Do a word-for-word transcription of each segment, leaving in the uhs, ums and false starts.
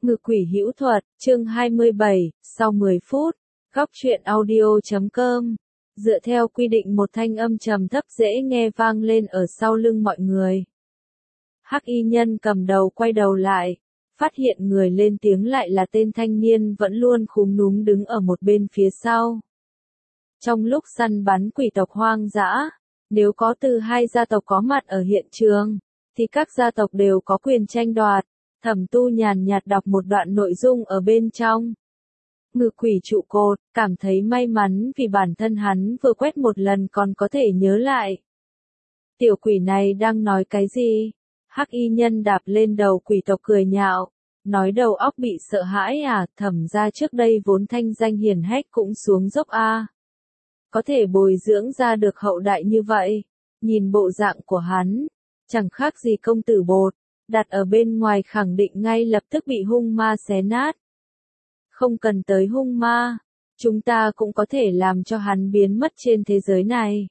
Ngự quỷ hữu thuật, chương hai mươi bảy, sau mười phút, góc truyện audio chấm com. Dựa theo quy định một thanh âm trầm thấp dễ nghe vang lên ở sau lưng mọi người. Hắc y nhân cầm đầu quay đầu lại, phát hiện người lên tiếng lại là tên thanh niên vẫn luôn khúm núm đứng ở một bên phía sau. Trong lúc săn bắn quỷ tộc hoang dã, nếu có từ hai gia tộc có mặt ở hiện trường, thì các gia tộc đều có quyền tranh đoạt. Thẩm Tu nhàn nhạt đọc một đoạn nội dung ở bên trong. Ngự quỷ trụ cột, cảm thấy may mắn vì bản thân hắn vừa quét một lần còn có thể nhớ lại. Tiểu quỷ này đang nói cái gì? Hắc y nhân đạp lên đầu quỷ tộc cười nhạo, nói đầu óc bị sợ hãi à, Thẩm ra trước đây vốn thanh danh hiển hách cũng xuống dốc a. Có thể bồi dưỡng ra được hậu đại như vậy, nhìn bộ dạng của hắn, chẳng khác gì công tử bột. Đặt ở bên ngoài khẳng định ngay lập tức bị hung ma xé nát. Không cần tới hung ma, chúng ta cũng có thể làm cho hắn biến mất trên thế giới này.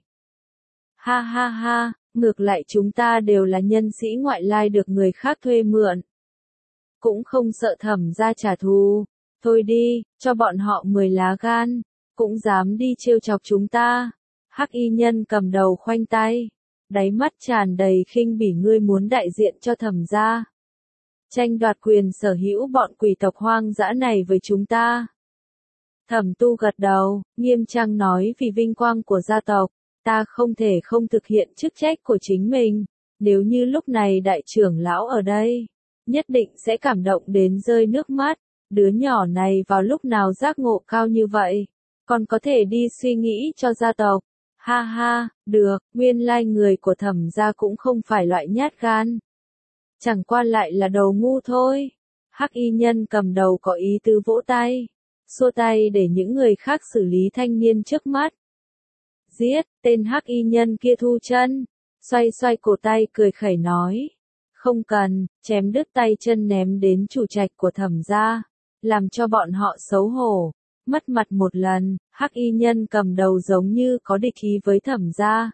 Ha ha ha, ngược lại chúng ta đều là nhân sĩ ngoại lai được người khác thuê mượn. Cũng không sợ Thẩm ra trả thù, thôi đi, cho bọn họ mười lá gan, cũng dám đi trêu chọc chúng ta. Hắc y nhân cầm đầu khoanh tay. Đáy mắt tràn đầy khinh bỉ, ngươi muốn đại diện cho Thẩm gia, tranh đoạt quyền sở hữu bọn quỷ tộc hoang dã này với chúng ta. Thẩm Tu gật đầu, nghiêm trang nói, vì vinh quang của gia tộc, ta không thể không thực hiện chức trách của chính mình. Nếu như lúc này đại trưởng lão ở đây, nhất định sẽ cảm động đến rơi nước mắt. Đứa nhỏ này vào lúc nào giác ngộ cao như vậy, còn có thể đi suy nghĩ cho gia tộc. Ha ha, được, nguyên lai người của Thẩm gia cũng không phải loại nhát gan. Chẳng qua lại là đầu ngu thôi. Hắc y nhân cầm đầu có ý tứ vỗ tay, xua tay để những người khác xử lý thanh niên trước mắt. Giết, tên hắc y nhân kia thu chân, xoay xoay cổ tay cười khẩy nói. Không cần, chém đứt tay chân ném đến chủ trạch của Thẩm gia, làm cho bọn họ xấu hổ. Mất mặt một lần, hắc y nhân cầm đầu giống như có địch ý với Thẩm gia.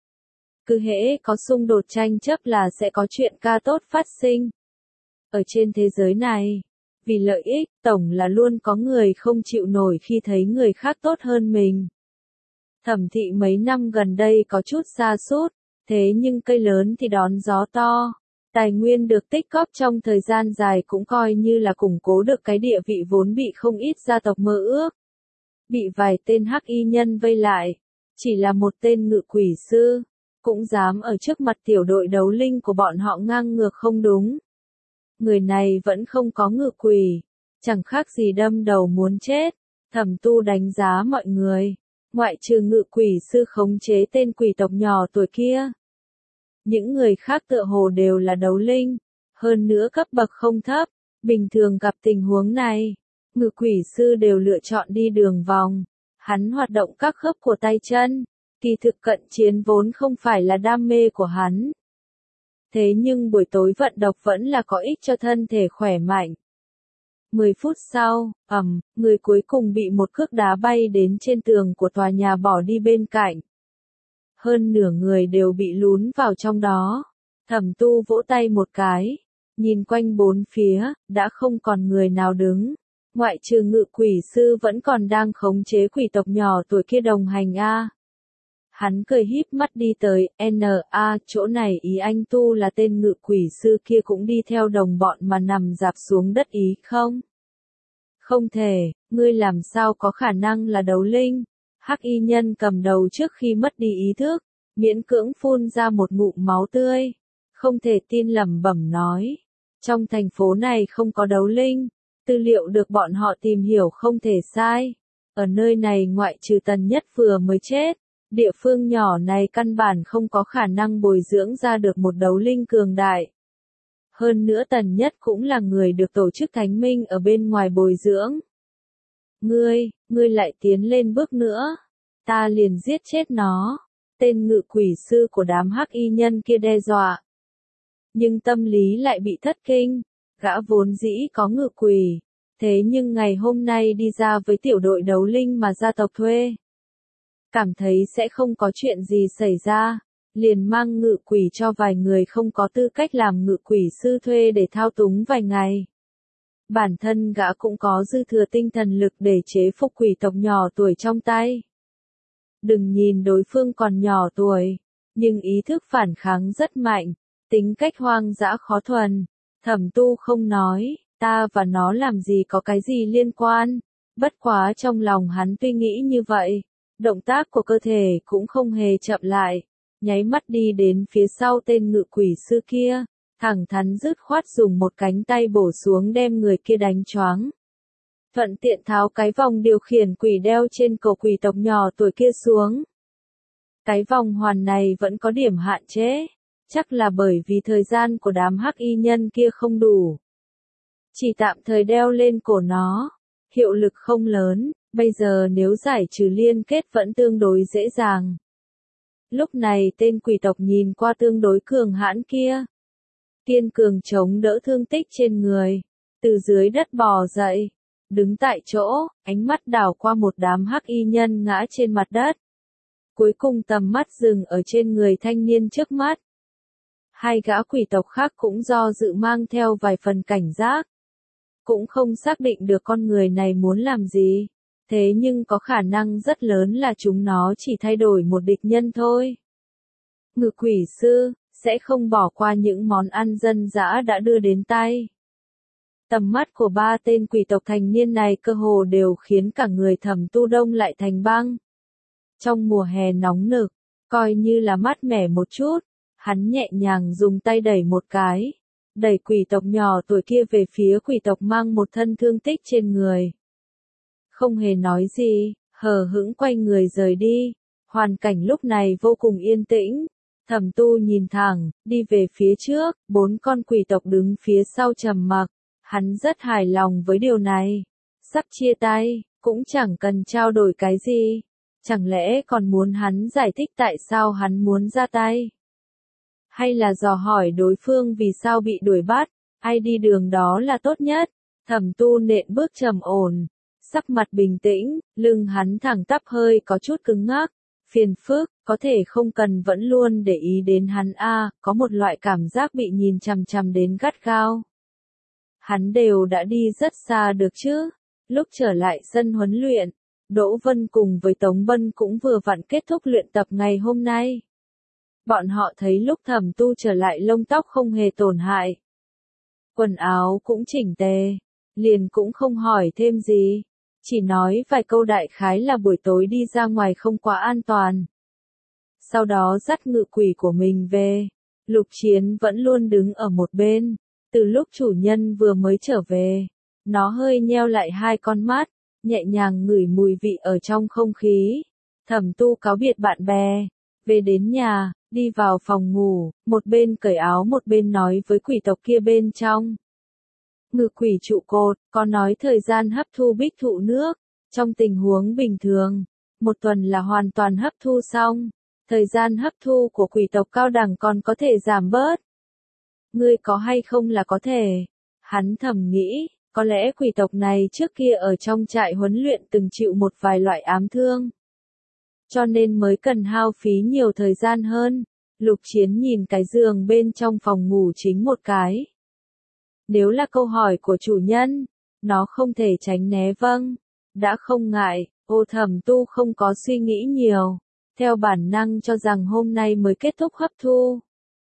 Cứ hễ có xung đột tranh chấp là sẽ có chuyện ca tốt phát sinh. Ở trên thế giới này, vì lợi ích, tổng là luôn có người không chịu nổi khi thấy người khác tốt hơn mình. Thẩm thị mấy năm gần đây có chút sa sút, thế nhưng cây lớn thì đón gió to. Tài nguyên được tích góp trong thời gian dài cũng coi như là củng cố được cái địa vị vốn bị không ít gia tộc mơ ước. Bị vài tên hắc y nhân vây lại, chỉ là một tên ngự quỷ sư, cũng dám ở trước mặt tiểu đội đấu linh của bọn họ ngang ngược không đúng. Người này vẫn không có ngự quỷ, chẳng khác gì đâm đầu muốn chết. Thẩm Tu đánh giá mọi người, ngoại trừ ngự quỷ sư khống chế tên quỷ tộc nhỏ tuổi kia. Những người khác tựa hồ đều là đấu linh, hơn nữa cấp bậc không thấp, bình thường gặp tình huống này, ngự quỷ sư đều lựa chọn đi đường vòng, hắn hoạt động các khớp của tay chân, kỳ thực cận chiến vốn không phải là đam mê của hắn. Thế nhưng buổi tối vận độc vẫn là có ích cho thân thể khỏe mạnh. Mười phút sau, ầm, người cuối cùng bị một cước đá bay đến trên tường của tòa nhà bỏ đi bên cạnh. Hơn nửa người đều bị lún vào trong đó. Thẩm Tu vỗ tay một cái, nhìn quanh bốn phía, đã không còn người nào đứng. Ngoại trừ ngự quỷ sư vẫn còn đang khống chế quỷ tộc nhỏ tuổi kia đồng hành a. Hắn cười híp mắt đi tới, N A, chỗ này ý anh Tu là tên ngự quỷ sư kia cũng đi theo đồng bọn mà nằm dạp xuống đất ý không? Không thể, ngươi làm sao có khả năng là đấu linh? Hắc y nhân cầm đầu trước khi mất đi ý thức, miễn cưỡng phun ra một ngụm máu tươi, không thể tin lẩm bẩm nói. Trong thành phố này không có đấu linh, tư liệu được bọn họ tìm hiểu không thể sai. Ở nơi này ngoại trừ Tần Nhất vừa mới chết, địa phương nhỏ này căn bản không có khả năng bồi dưỡng ra được một đấu linh cường đại. Hơn nữa Tần Nhất cũng là người được tổ chức thánh minh ở bên ngoài bồi dưỡng. Ngươi, ngươi lại tiến lên bước nữa, ta liền giết chết nó. Tên ngự quỷ sư của đám hắc y nhân kia đe dọa. Nhưng tâm lý lại bị thất kinh, gã vốn dĩ có ngự quỷ, thế nhưng ngày hôm nay đi ra với tiểu đội đấu linh mà gia tộc thuê. Cảm thấy sẽ không có chuyện gì xảy ra, liền mang ngự quỷ cho vài người không có tư cách làm ngự quỷ sư thuê để thao túng vài ngày. Bản thân gã cũng có dư thừa tinh thần lực để chế phục quỷ tộc nhỏ tuổi trong tay. Đừng nhìn đối phương còn nhỏ tuổi, nhưng ý thức phản kháng rất mạnh, tính cách hoang dã khó thuần. Thẩm Tu không nói, ta và nó làm gì có cái gì liên quan, bất quá trong lòng hắn tuy nghĩ như vậy, động tác của cơ thể cũng không hề chậm lại, nháy mắt đi đến phía sau tên ngự quỷ sư kia, thẳng thắn dứt khoát dùng một cánh tay bổ xuống đem người kia đánh choáng. Thuận tiện tháo cái vòng điều khiển quỷ đeo trên cổ quỷ tộc nhỏ tuổi kia xuống. Cái vòng hoàn này vẫn có điểm hạn chế, chắc là bởi vì thời gian của đám hắc y nhân kia không đủ. Chỉ tạm thời đeo lên cổ nó, hiệu lực không lớn, bây giờ nếu giải trừ liên kết vẫn tương đối dễ dàng. Lúc này tên quỷ tộc nhìn qua tương đối cường hãn kia, kiên cường chống đỡ thương tích trên người, từ dưới đất bò dậy, đứng tại chỗ, ánh mắt đảo qua một đám hắc y nhân ngã trên mặt đất. Cuối cùng tầm mắt dừng ở trên người thanh niên trước mắt. Hai gã quỷ tộc khác cũng do dự mang theo vài phần cảnh giác. Cũng không xác định được con người này muốn làm gì, thế nhưng có khả năng rất lớn là chúng nó chỉ thay đổi một địch nhân thôi. Ngự quỷ sư sẽ không bỏ qua những món ăn dân dã đã đưa đến tay. Tầm mắt của ba tên quỷ tộc thành niên này cơ hồ đều khiến cả người Thẩm Tu đông lại thành băng. Trong mùa hè nóng nực, coi như là mát mẻ một chút, hắn nhẹ nhàng dùng tay đẩy một cái, đẩy quỷ tộc nhỏ tuổi kia về phía quỷ tộc mang một thân thương tích trên người. Không hề nói gì, hờ hững quay người rời đi, hoàn cảnh lúc này vô cùng yên tĩnh. Thẩm Tu nhìn thẳng, đi về phía trước, bốn con quỷ tộc đứng phía sau trầm mặc, hắn rất hài lòng với điều này. Sắp chia tay, cũng chẳng cần trao đổi cái gì, chẳng lẽ còn muốn hắn giải thích tại sao hắn muốn ra tay? Hay là dò hỏi đối phương vì sao bị đuổi bắt, ai đi đường đó là tốt nhất? Thẩm Tu nện bước trầm ổn, sắc mặt bình tĩnh, lưng hắn thẳng tắp hơi có chút cứng ngắc. Phiền phức, có thể không cần vẫn luôn để ý đến hắn a, à, có một loại cảm giác bị nhìn chằm chằm đến gắt gao. Hắn đều đã đi rất xa được chứ. Lúc trở lại sân huấn luyện, Đỗ Vân cùng với Tống Bân cũng vừa vặn kết thúc luyện tập ngày hôm nay. Bọn họ thấy lúc Thẩm Tu trở lại lông tóc không hề tổn hại. Quần áo cũng chỉnh tề, liền cũng không hỏi thêm gì. Chỉ nói vài câu đại khái là buổi tối đi ra ngoài không quá an toàn. Sau đó dắt ngự quỷ của mình về. Lục Chiến vẫn luôn đứng ở một bên. Từ lúc chủ nhân vừa mới trở về, nó hơi nheo lại hai con mắt, nhẹ nhàng ngửi mùi vị ở trong không khí. Thẩm Tu cáo biệt bạn bè, về đến nhà, đi vào phòng ngủ, một bên cởi áo một bên nói với quỷ tộc kia bên trong. Ngự quỷ trụ cột, có nói thời gian hấp thu bích thụ nước, trong tình huống bình thường, một tuần là hoàn toàn hấp thu xong, thời gian hấp thu của quỷ tộc cao đẳng còn có thể giảm bớt. Ngươi có hay không là có thể, hắn thầm nghĩ, có lẽ quỷ tộc này trước kia ở trong trại huấn luyện từng chịu một vài loại ám thương. Cho nên mới cần hao phí nhiều thời gian hơn. Lục Chiến nhìn cái giường bên trong phòng ngủ chính một cái. Nếu là câu hỏi của chủ nhân, nó không thể tránh né vâng. Đã không ngại, Ô Thẩm Tu không có suy nghĩ nhiều, theo bản năng cho rằng hôm nay mới kết thúc hấp thu.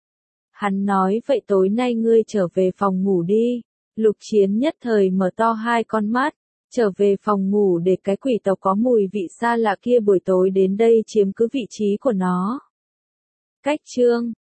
Hắn nói vậy tối nay ngươi trở về phòng ngủ đi. Lục Chiến nhất thời mở to hai con mắt, trở về phòng ngủ để cái quỷ tộc có mùi vị xa lạ kia buổi tối đến đây chiếm cứ vị trí của nó. Cách chương